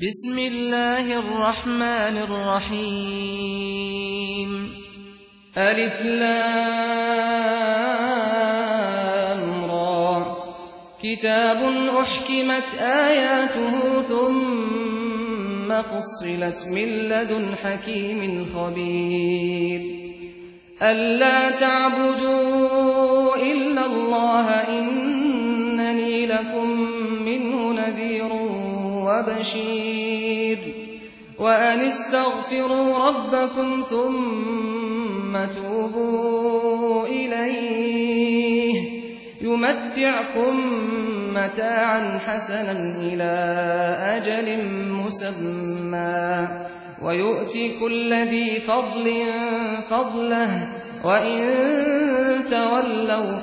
بسم الله الرحمن الرحيم ألف لام را كتاب أحكمت آياته ثم فصلت من لدن حكيم خبير ألا تعبدوا إلا الله إنني لكم منه نذير وبشير وأن استغفروا ربكم ثم توبوا إليه يمتعكم متاعا حسنا إلى أجل مسمى ويؤتي كل ذي فضل فضله وإن تولوا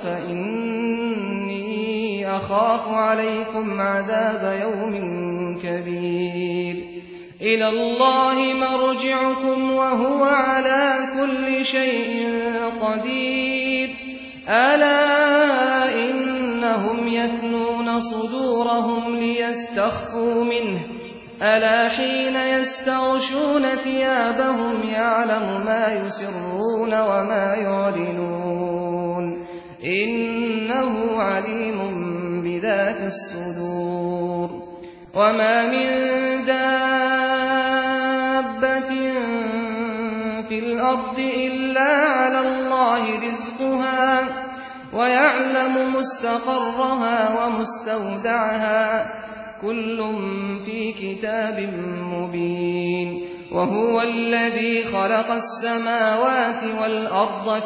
فإني أخاف عليكم عذاب يوم كبير إلى الله مرجعكم وهو على كل شيء قدير ألا إنهم يثنون صدورهم ليستخفوا منه ألا حين يستغشون ثيابهم يعلم ما يسرون وما يعلنون إنه عليم بذات الصدور وما من دابة في الأرض إلا على الله رزقها ويعلم مستقرها ومستودعها كل في كتاب مبين وهو الذي خلق السماوات والأرض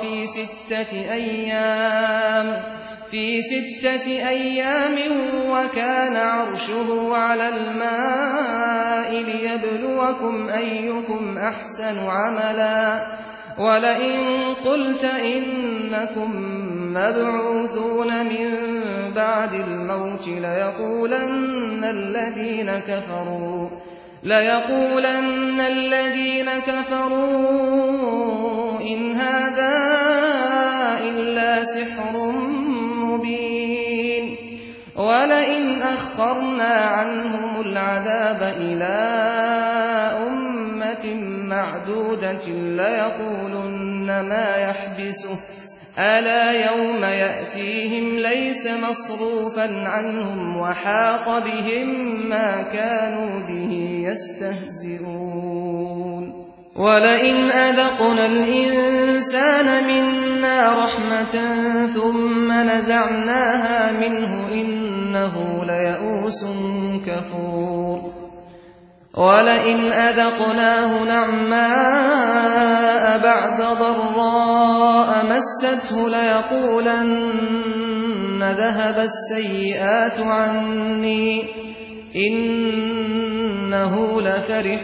في ستة أيام وكان عرشه على الماء ليبلوكم أيكم أحسن عملا ولئن قلت إنكم مبعوثون من بعد الموت ليقولن الذين كفروا إن هذا إلا سحر مبين ولئن أخرنا عنهم العذاب إلى أمة معدودة ليقولن ما يحبسه ألا يوم يأتيهم ليس مصروفا عنهم وحاق بهم ما كانوا به يستهزئون ولئن أذقنا الإنسان منا رحمة ثم نزعناها منه إنه ليئوس كفور ولئن أذقناه نعماء بعد ضراء مسته ليقولن ذهب السيئات عني إنه لفرح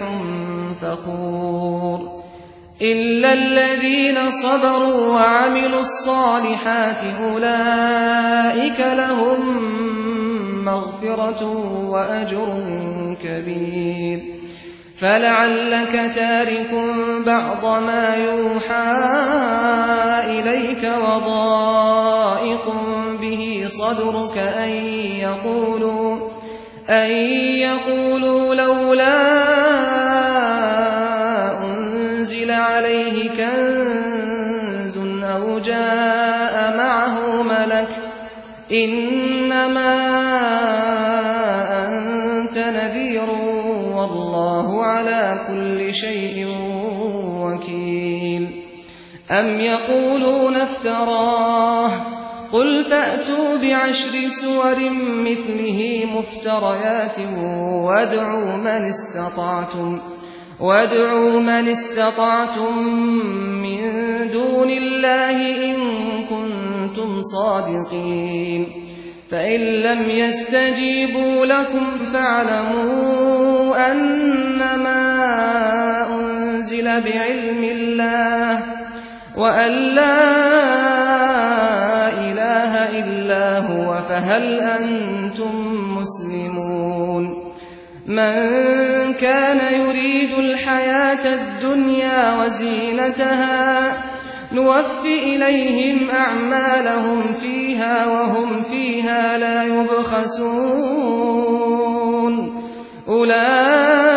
فخور إلا الذين صبروا وعملوا الصالحات أولئك لهم مغفرة وأجر كبير فلعلك تارك بعض ما يوحى إليك وضائق به صدرك أن يقولوا لولا أنزل عليه كنز أو جاء معه ملك إنما أنت نذير والله على كل شيء وكيل أم يقولون افتراه قل فأتوا بعشر سور مثله مفتريات وادعوا من استطعتم من دون الله إن كنتم صادقين فإن لم يستجيبوا لكم فاعلموا أنما أنزل بعلم الله وأن لا إله إلا هو فهل أنتم مسلمون من كان يريد الحياة الدنيا وزينتها نوفِ إليهم أعمالهم فيها وهم فيها لا يبخسون أولئك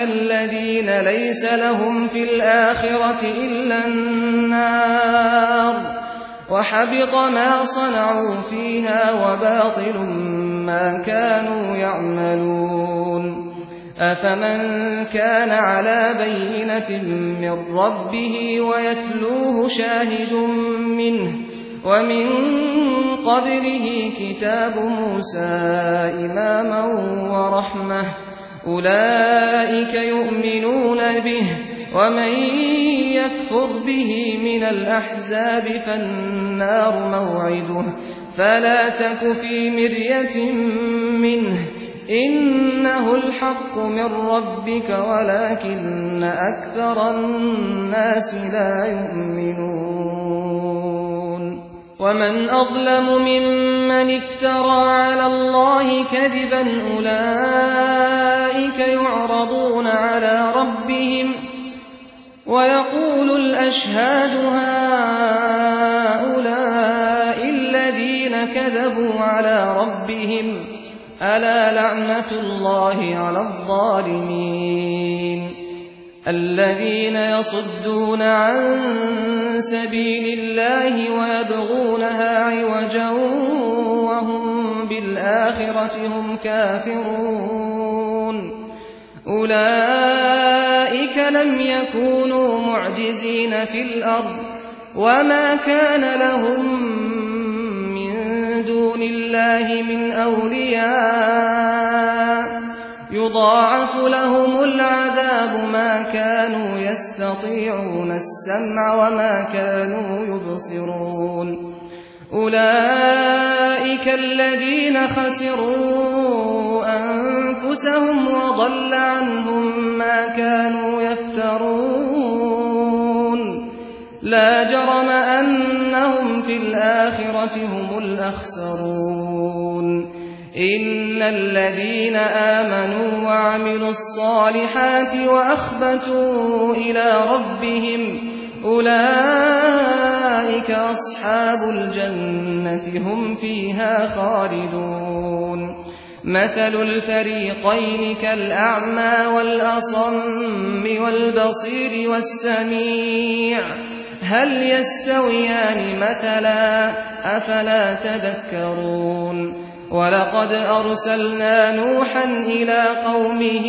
الذين ليس لهم في الآخرة إلا النار وحبط ما صنعوا فيها وباطل ما كانوا يعملون أفمن كان على بينة من ربه ويتلوه شاهد منه ومن قبله كتاب موسى إماما ورحمة أولئك يؤمنون به ومن يكفر به من الأحزاب فالنار موعده فلا تك في مرية منه إنه الحق من ربك ولكن أكثر الناس لا يؤمنون ومن أظلم ممن افترى على الله كذبا أولئك يعرضون على ربهم ويقول الأشهاد هؤلاء الذين كذبوا على ربهم ألا لعنة الله على الظالمين الذين يصدون عن سبيل الله ويبغونها عوجا وهم بالآخرة هم كافرون أولئك لم يكونوا معجزين في الأرض وما كان لهم من دون الله من أولياء يضاعف لهم العذاب ما كانوا يستطيعون السمع وما كانوا يبصرون أولئك الذين خسروا أنفسهم وضل عنهم ما كانوا يفترون لا جرم أنهم في الآخرة هم الأخسرون إن الذين آمنوا وعملوا الصالحات وأخبتوا إلى ربهم أولئك أصحاب الجنة هم فيها خالدون مثل الفريقين كالأعمى والأصم والبصير والسميع هل يستويان مثلا أفلا تذكرون ولقد أرسلنا نوحا إلى قومه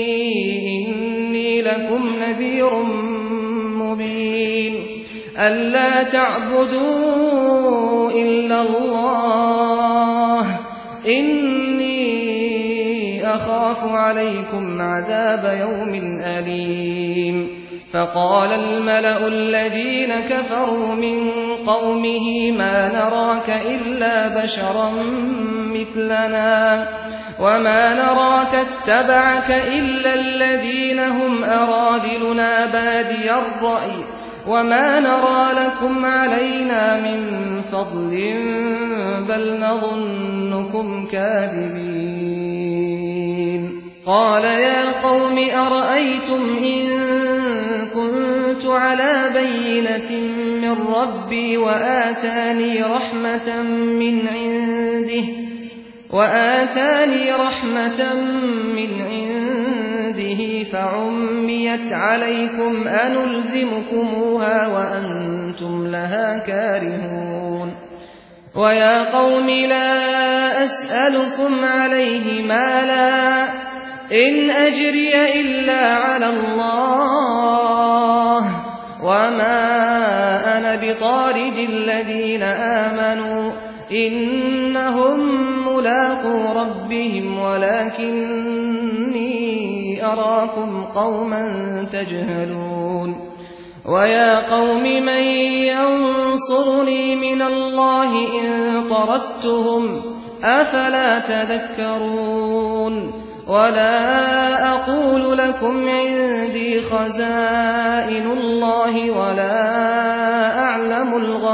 إني لكم نذير مبين ألا تعبدوا إلا الله إني أخاف عليكم عذاب يوم أليم فقال الملأ الذين كفروا من قومه ما نراك إلا بشرا مثلنا وما نراك اتبعك إلا الذين هم أراذلنا بادي الرأي وما نرى لكم علينا من فضل بل نظنكم كاذبين قال يا قوم أرأيتم إن كنت على بينة من ربي وآتاني رحمة من عنده فعميت عليكم أنلزمكموها وأنتم لها كارهون ويا قوم لا أسألكم عليه مالا إن أجري إلا على الله وما أنا بطارد الذين آمنوا إنهم ملاقو ربهم ولكني أراكم قوما تجهلون ويا قوم من ينصرني من الله إن طردتهم أفلا تذكرون ولا أقول لكم عندي خزائن الله ولا أعلم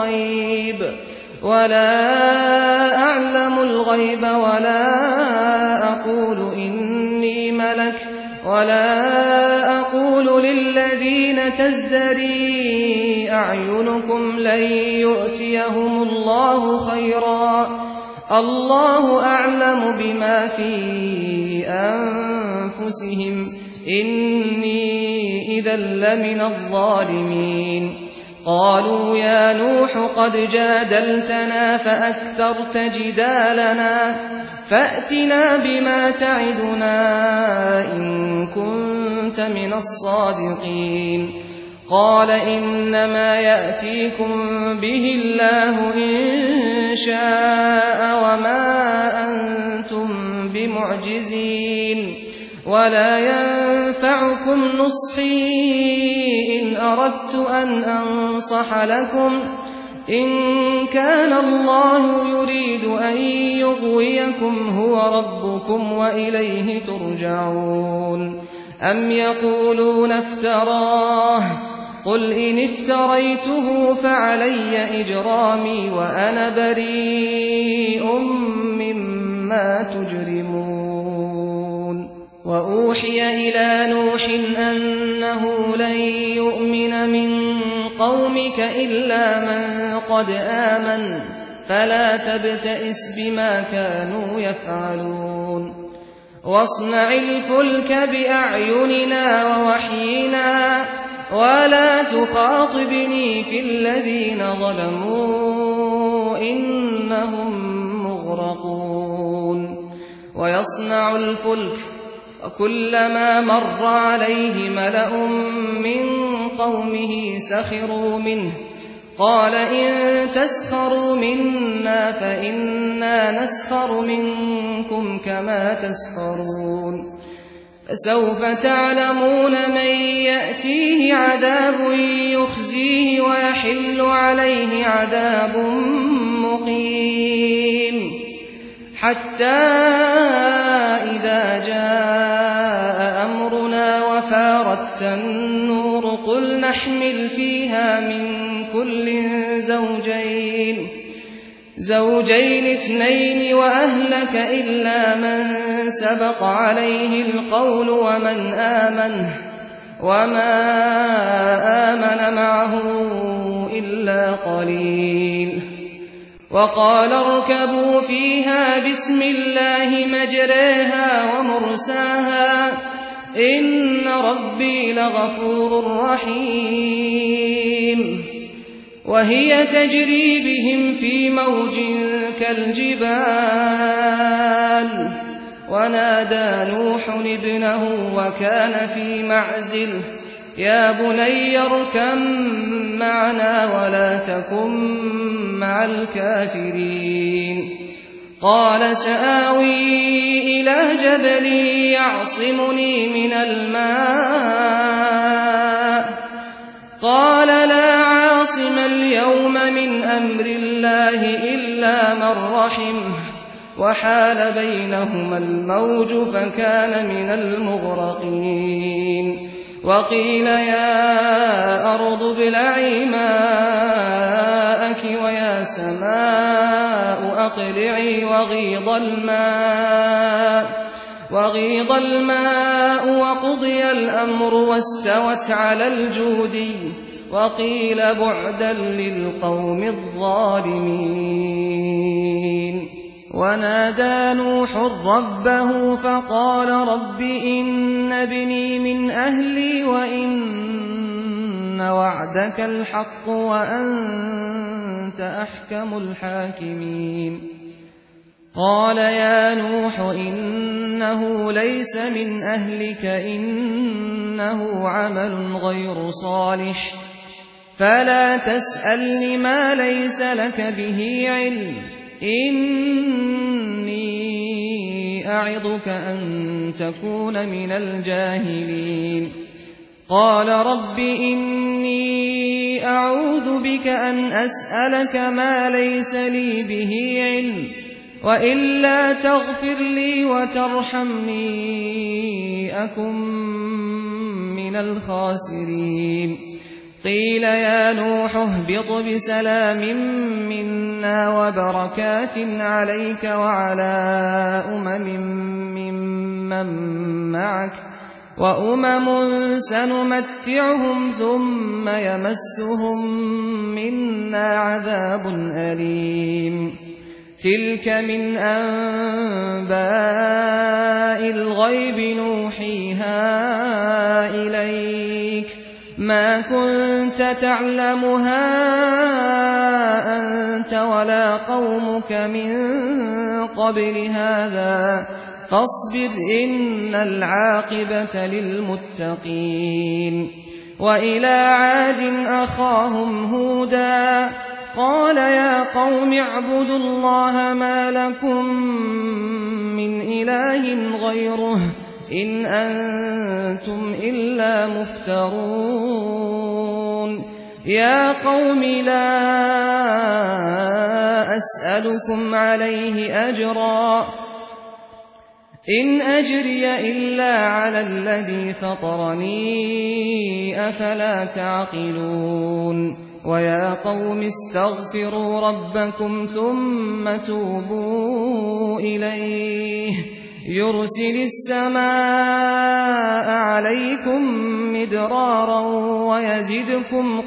الغيب ولا أقول إني ملك ولا أقول للذين تزدري أعينكم لن يؤتيهم الله خيرا الله أعلم بما في أنفسهم إني إذا لمن الظالمين قالوا يا نوح قد جادلتنا فأكثرت جدالنا فأتنا بما تعدنا إن كنت من الصادقين قال إنما يأتيكم به الله إن شاء وما أنتم بمعجزين ولا ينفعكم نصحي إن أردت أن أنصح لكم إن كان الله يريد أن يغويكم هو ربكم وإليه ترجعون أم يقولون افتراه قل إن افتريته فعلي إجرامي وأنا بريء مما تجرمون وأوحي إلى نوح أنه لن يؤمن من قومك إلا من قد آمن فلا تبتئس بما كانوا يفعلون واصنع الفلك بأعيننا ووحينا ولا تخاطبني في الذين ظلموا إنهم مغرقون ويصنع الفلك وكلما مر عليه ملأ من قومه سخروا منه قال إن تسخروا منا فإنا نسخر منكم كما تسخرون فسوف تعلمون من يأتيه عذاب يخزيه ويحل عليه عذاب مقيم حتى إذا جاء أمرنا وفارت النور قل نحمل فيها من كل زوجين اثنين وأهلك إلا من سبق عليه القول وما آمن معه إلا قليل وقال اركبوا فيها بسم الله مجريها ومرساها إن ربي لغفور رحيم وهي تجري بهم في موج كالجبال ونادى نوح ابنه وكان في معزل يا بني اركب معنا ولا تكن مع الكافرين قال سآوي إلى جبل يعصمني من الماء قال لا عاصم اليوم من أمر الله إلا من رحمه وحال بينهما الموج فكان من المغرقين وقيل يا أرض ابلعي ماءك ويا سماء أقلعي وغيض الماء وقضي الأمر واستوت على الجودي وقيل بعدا للقوم الظالمين ونادى نوح ربه فقال رب إن ابني من أهلي وإن وعدك الحق وأنت أحكم الحاكمين قال يا نوح إنه ليس من أهلك إنه عمل غير صالح فلا تسألني ما ليس لك به علم إني أعظك أن تكون من الجاهلين قال رب إني أعوذ بك أن أسألك ما ليس لي به علم وإلا تغفر لي وترحمني أكن من الخاسرين قيل يا نوح اهبط بسلام منا وبركات عليك وعلى ممن معك وأمم سنمتعهم ثم يمسهم منا عذاب أليم تلك من أنباء الغيب نوحيها إليك ما كنت تعلمها أنت ولا قومك من قبل هذا فاصبر إن العاقبة للمتقين وإلى عاد أخاهم هودا قال يا قوم اعبدوا الله ما لكم من إله غيره إن أنتم إلا مفترون يا قوم لا أسألكم عليه أجرا إن أجري إلا على الذي فطرني أفلا تعقلون ويا قوم استغفروا ربكم ثم توبوا إليه يرسل السماء عليكم مدرارا ويزدكم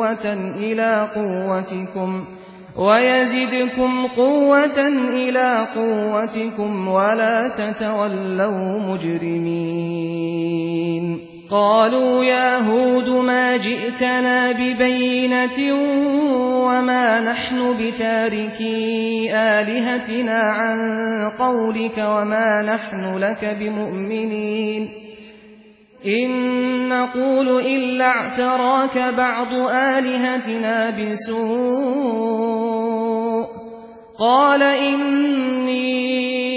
قوة إلى قوتكم ولا تتولوا مجرمين قالوا يا هود ما جئتنا ببينة وما نحن بتاركي آلهتنا عن قولك وما نحن لك بمؤمنين إن نقول إلا اعتراك بعض آلهتنا بسوء قال إني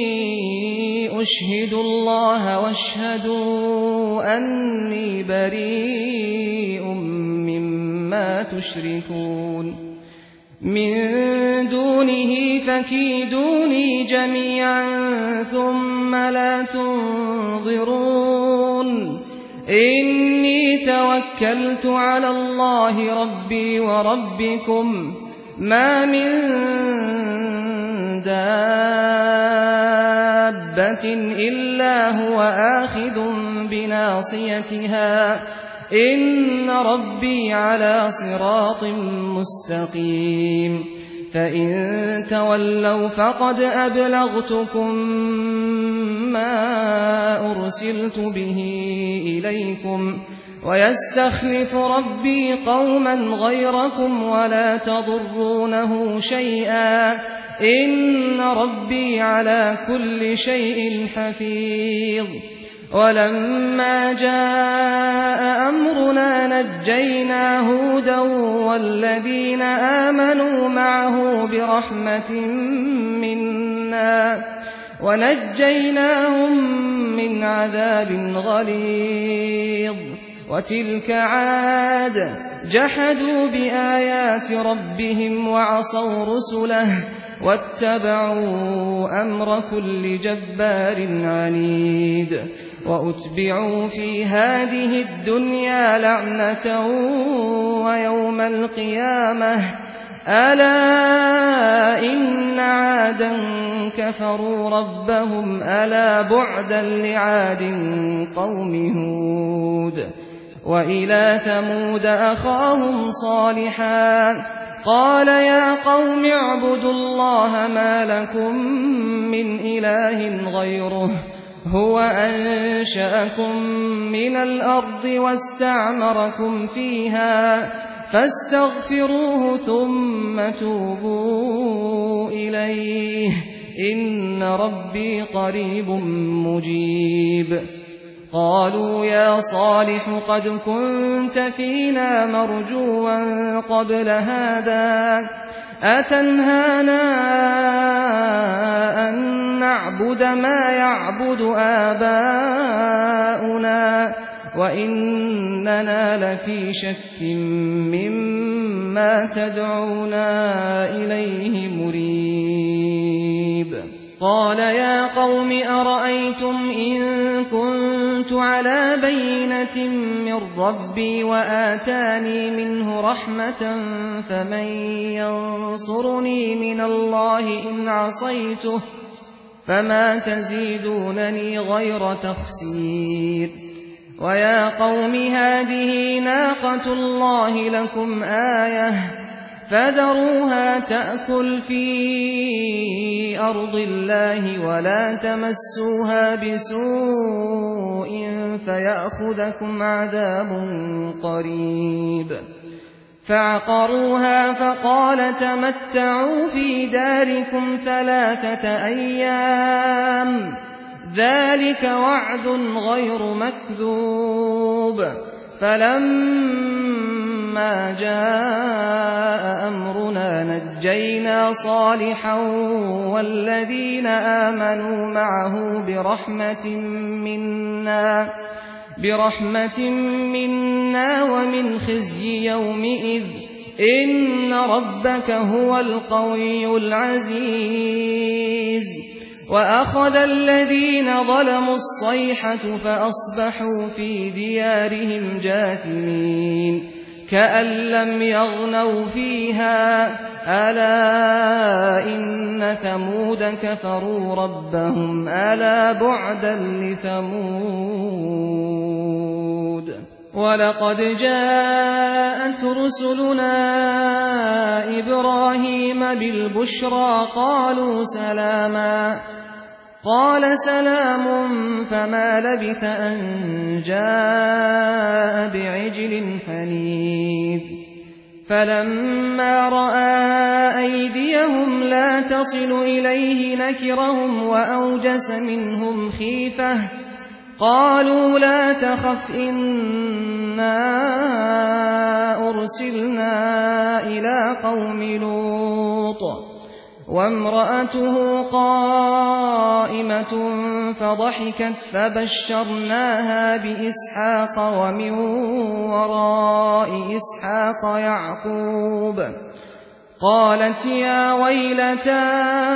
أشهد الله واشهدوا أني بريء مما تشركون من دونه فكيدوني جميعا ثم لا تنظرون إني توكلت على الله ربي وربكم ما من دابة إلا هو آخذ بناصيتها إن ربي على صراط مستقيم فإن تولوا فقد أبلغتكم ما أرسلت به إليكم ويستخلف ربي قوما غيركم ولا تضرونه شيئا إن ربي على كل شيء حفيظ ولما جاء أمرنا نجينا هودا والذين آمنوا معه برحمة منا ونجيناهم من عذاب غليظ وتلك عاد جحدوا بآيات ربهم وعصوا رسله واتبعوا أمر كل جبار عنيد وأتبعوا في هذه الدنيا لعنة ويوم القيامة ألا إن عادا كفروا ربهم ألا بعدا لعاد قوم هود وإلى ثمود أخاهم صالحا قال يا قوم اعبدوا الله ما لكم من إله غيره هو أنشأكم من الأرض واستعمركم فيها فاستغفروه ثم توبوا إليه إن ربي قريب مجيب قالوا يا صالح قد كنت فينا مرجوا قبل هذا أتنهانا أن نعبد ما يعبد آباؤنا وإننا لفي شك مما تدعونا إليه مريب قال يا قوم أرأيتم إن كنت على بينة من ربي وآتاني منه رحمة فمن ينصرني من الله إن عصيته فما تزيدونني غير تخسير ويا قوم هذه ناقة الله لكم آية فذروها تأكل في أرض الله ولا تمسوها بسوء فيأخذكم عذاب قريب. فعقروها فقال تمتعوا في داركم 3 أيام ذلك وعد غير مكذوب. فلما جاء أمرنا نجينا صالحا والذين آمنوا معه برحمة منا ومن خزي يومئذ إن ربك هو القوي العزيز. وأخذ الذين ظلموا الصيحة فأصبحوا في ديارهم جاثمين كأن لم يغنوا فيها ألا إن ثمود كفروا ربهم ألا بعدا لثمود. ولقد جاءت رسلنا إبراهيم بالبشرى قالوا سلاما قال سلام فما لبث أن جاء بعجل حنيذ. فلما رأى أيديهم لا تصل إليه نكرهم وأوجس منهم خيفة قالوا لا تخف إنا أرسلنا إلى قوم لوط وامرأته قائمة فضحكت فبشرناها بإسحاق ومن وراء إسحاق يعقوب. قالت يا ويلتى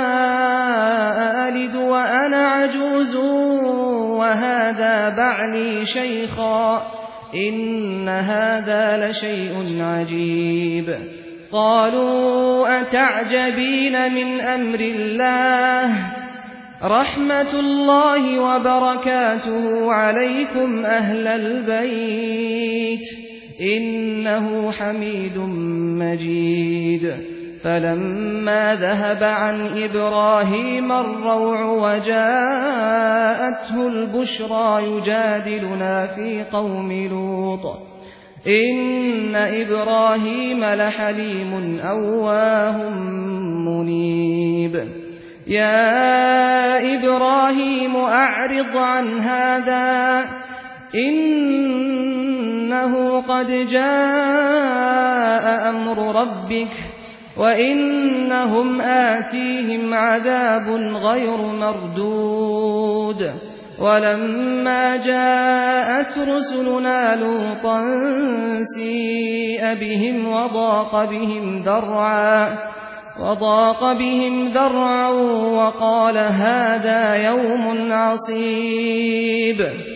أألد وأنا عجوز وهذا بعلي شيخا إن هذا لشيء عجيب. قالوا أتعجبين من أمر الله رحمة الله وبركاته عليكم أهل البيت إنه حميد مجيد. فلما ذهب عن إبراهيم الروع وجاءته البشرى يجادلنا في قوم لوط إن إبراهيم لحليم أواه منيب. يا إبراهيم أعرض عن هذا إنه قد جاء أمر ربك وإنهم آتيهم عذاب غير مردود. ولما جاءت رسلنا لوطا سيء بهم وضاق بهم ذرعا وقال هذا يوم عصيب.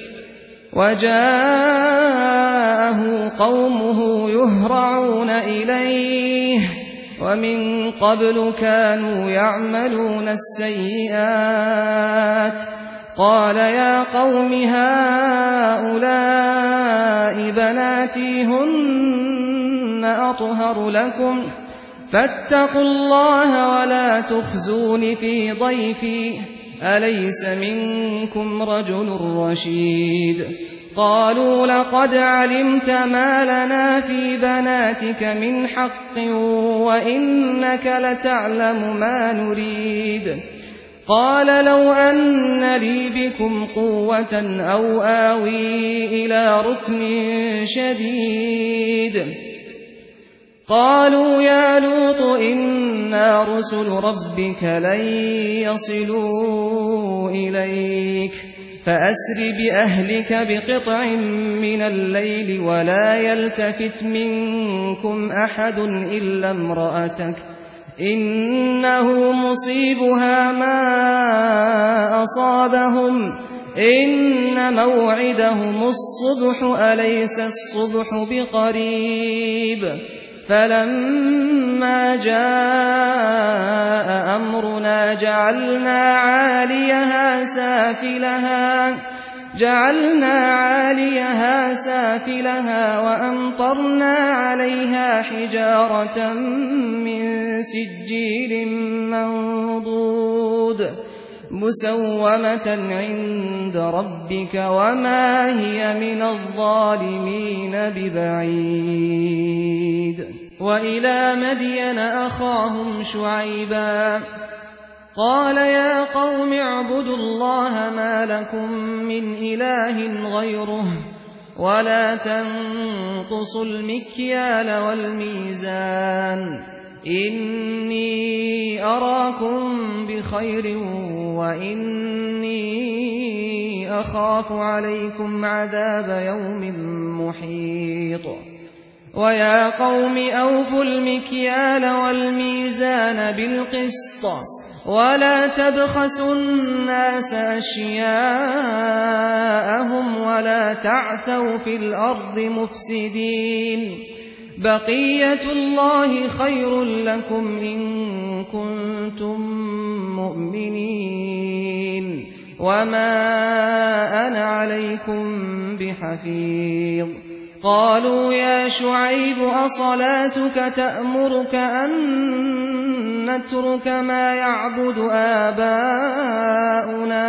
وجاءه قومه يهرعون إليه ومن قبل كانوا يعملون السيئات. قال يا قوم هؤلاء بناتي هن أطهر لكم فاتقوا الله ولا تخزون في ضيفي أليس منكم رجل رشيد. قالوا لقد علمت ما لنا في بناتك من حق وإنك لتعلم ما نريد. قال لو أن لي بكم قوة أو آوي إلى ركن شديد. قالوا يا لوط إنا رسل ربك لن يصلوا إليك فأسر بأهلك بقطع من الليل ولا يلتفت منكم أحد إلا امرأتك إنه مصيبها ما أصابهم إن موعدهم الصبح أليس الصبح بقريب. فلما جاء أمرنا جعلنا عاليها جعلنا عاليها سافلها وأمطرنا عليها حجارة من سجيل منضود مسومة عند ربك وما هي من الظالمين ببعيد. وإلى مدين أخاهم شعيبا قال يا قوم اعبدوا الله ما لكم من إله غيره ولا تنقصوا المكيال والميزان إني أراكم بخير وإني أخاف عليكم عذاب يوم محيط. ويا قوم أوفوا المكيال والميزان بالقسط ولا تبخسوا الناس أشياءهم ولا تعثوا في الأرض مفسدين بقية الله خير لكم إن كنتم مؤمنين وما أنا عليكم بحفيظ. قالوا يا شعيب أصلاتك تأمرك أن نترك ما يعبد آباؤنا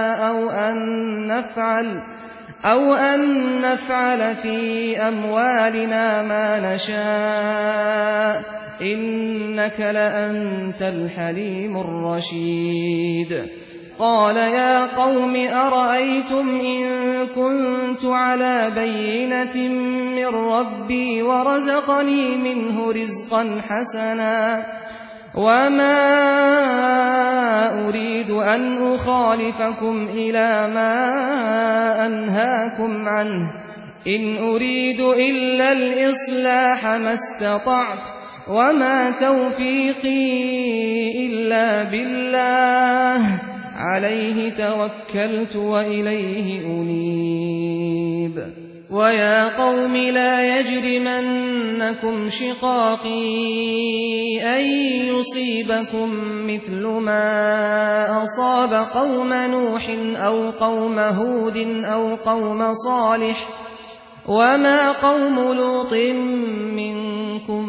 أو أن نفعل في أموالنا ما نشاء إنك لأنت الحليم الرشيد. قال يا قوم أرأيتم إن كنت على بينة من ربي ورزقني منه رزقا حسنا وما أريد أن أخالفكم إلى ما أنهاكم عنه إن أريد إلا الإصلاح ما استطعت وما توفيقي إلا بالله عليه توكلت وإليه أنيب. ويا قوم لا يجرمنكم شقاقي أن يصيبكم مثل ما أصاب قوم نوح أو قوم هود أو قوم صالح وما قوم لوط منكم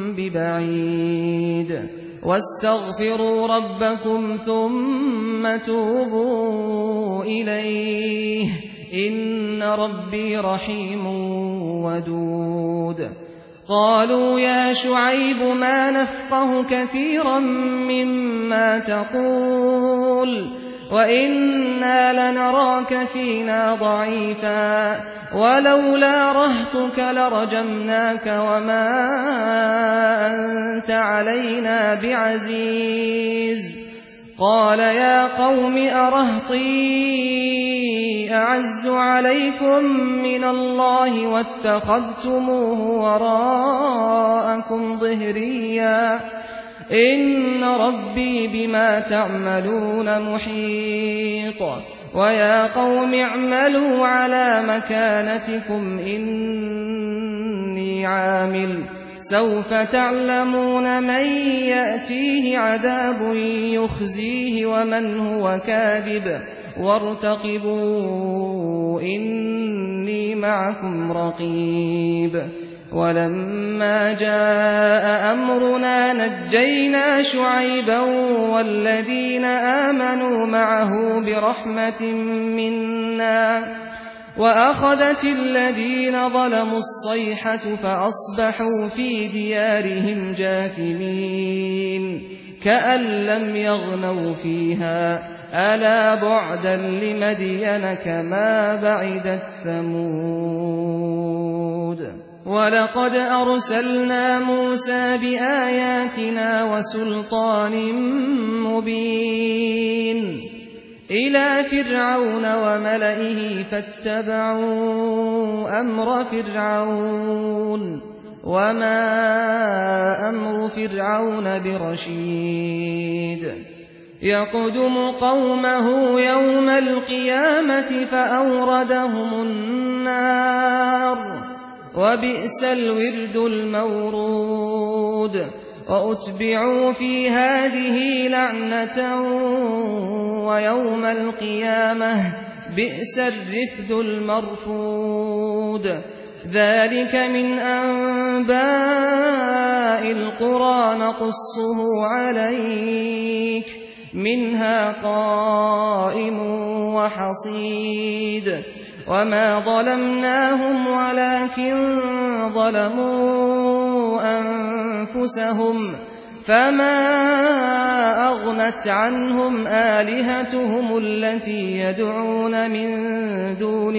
ببعيد. واستغفروا ربكم ثم توبوا إليه إن ربي رحيم ودود. قالوا يا شعيب ما نفقه كثيرا مما تقول وإنا لنراك فينا ضعيفا ولولا رهتك لرجمناك وما أنت علينا بعزيز. قال يا قوم أرهطي أعز عليكم من الله واتخذتموه وراءكم ظهريا إن ربي بما تعملون محيط. ويا قوم اعملوا على مكانتكم إني عامل سوف تعلمون من يأتيه عذاب يخزيه ومن هو كاذب وارتقبوا إني معكم رقيب. ولما جاء أمرنا نجينا شعيبا والذين آمنوا معه برحمة منا وأخذت الذين ظلموا الصيحة فأصبحوا في ديارهم جاثمين كأن لم يغنوا فيها ألا بعدا لمدين كما بعدت ثمود. ولقد أرسلنا موسى بآياتنا وسلطان مبين إلى فرعون وملئه فاتبعوا أمر فرعون وما أمر فرعون برشيد. يقدم قومه يوم القيامة فأوردهم النار وبئس الورد المورود. وأتبعوا في هذه لعنة ويوم القيامة بئس الرفد المرفود ذلك من أنباء القرى نقصه عليك منها قائم وحصيد وما ظلمناهم ولكن ظلموا أنفسهم فما أغنت عنهم آلهتهم التي يدعون من دون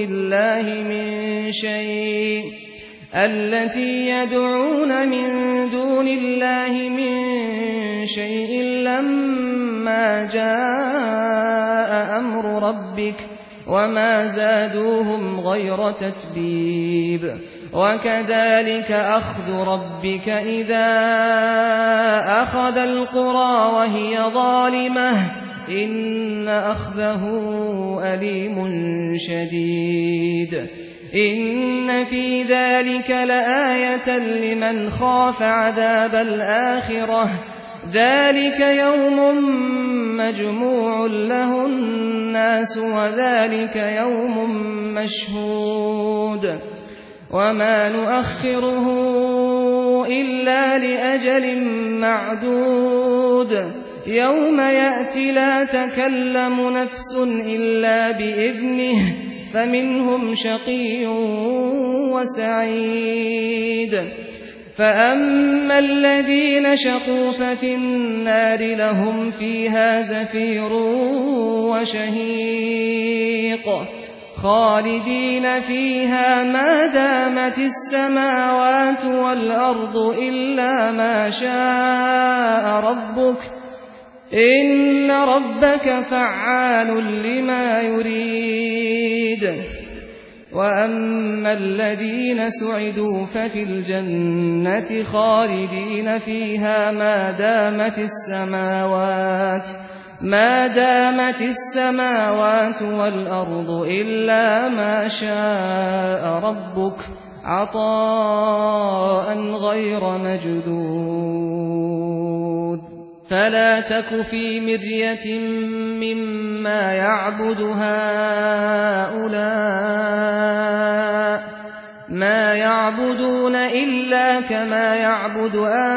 الله من شيء لما جاء أمر ربك وما زادوهم غير تتبيب وكذلك أخذ ربك إذا أخذ القرى وهي ظالمة إن أخذه أليم شديد إن في ذلك لآية لمن خاف عذاب الآخرة ذلك يوم مجموع له الناس وذلك يوم مشهود وما نؤخره إلا لأجل معدود يوم يأتي لا تكلم نفس إلا بإذنه فمنهم شقي وسعيد فأما الذين شقوا ففي النار لهم فيها زفير وشهيق خالدين فيها ما دامت السماوات والأرض إلا ما شاء ربك إن ربك فعال لما يريد وأما الذين سعدوا ففي الجنة خالدين فيها ما دامت السماوات والأرض إلا ما شاء ربك عطاء غير مجدود فلا تك في مرية مما يعبد هؤلاء ما يعبدون إلا كما يعبد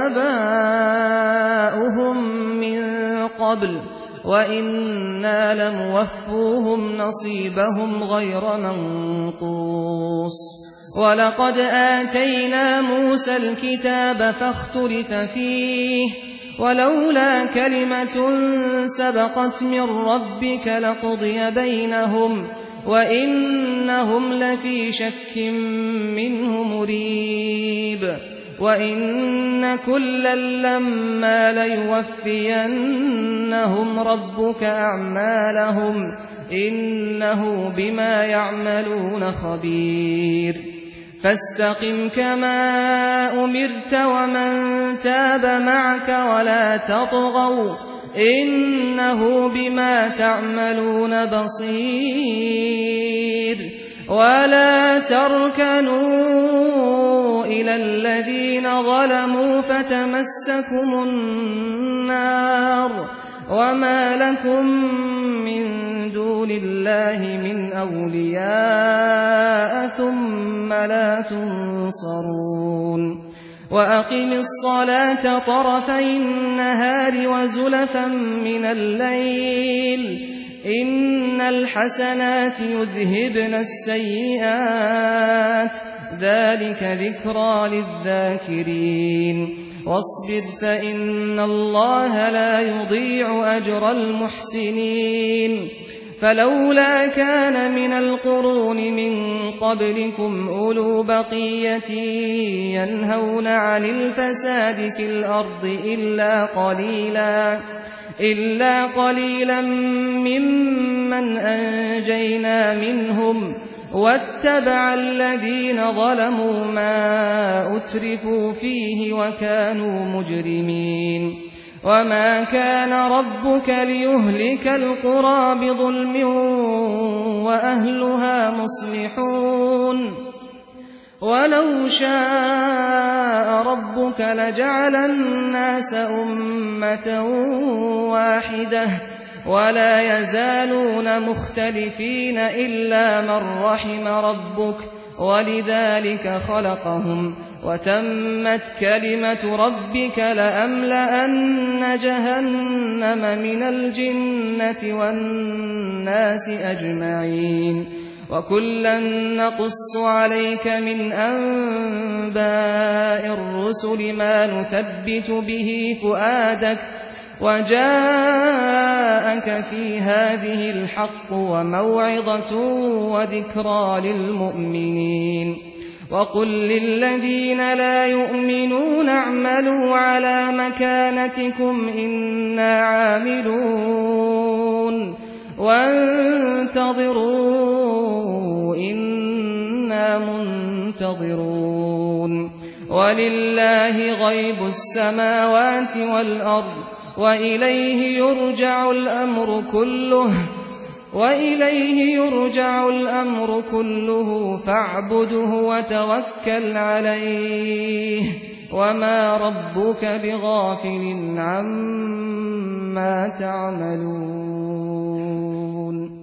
آباؤهم من قبل وإنا لموفوهم نصيبهم غير منقوص ولقد آتينا موسى الكتاب فاختلف فيه ولولا كلمة سبقت من ربك لقضي بينهم وإنهم لفي شك منه مريب وإن كلا لما ليوفينهم ربك أعمالهم إنه بما يعملون خبير فاستقم كما أمرت ومن تاب معك ولا تطغوا إنه بما تعملون بصير ولا تركنوا إلى الذين ظلموا فتمسكم النار وما لكم من دون الله من أولياء ثم لا تنصرون وأقم الصلاة طرفي النهار وزلفا من الليل إن الحسنات يذهبن السيئات ذلك ذكرى للذاكرين واصبر فإن الله لا يضيع أجر المحسنين فلولا كان من القرون من قبلكم أولو بقية ينهون عن الفساد في الأرض إلا قليلا ممن أنجينا منهم واتبع الذين ظلموا ما أترفوا فيه وكانوا مجرمين وما كان ربك ليهلك القرى بظلم وأهلها مصلحون ولو شاء ربك لجعل الناس أمة واحدة ولا يزالون مختلفين إلا من رحم ربك ولذلك خلقهم وتمت كلمة ربك لأملأن جهنم من الجنة والناس أجمعين وكلا نقص عليك من أنباء الرسل ما نثبت به فؤادك وجاءك في هذه الحق وموعظة وذكرى للمؤمنين وقل للذين لا يؤمنون اعملوا على مكانتكم إنا عاملون وانتظروا إنا منتظرون ولله غيب السماوات والأرض وإليه يرجع الأمر كله فاعبده وتوكل عليه وما ربك بغافل عما تعملون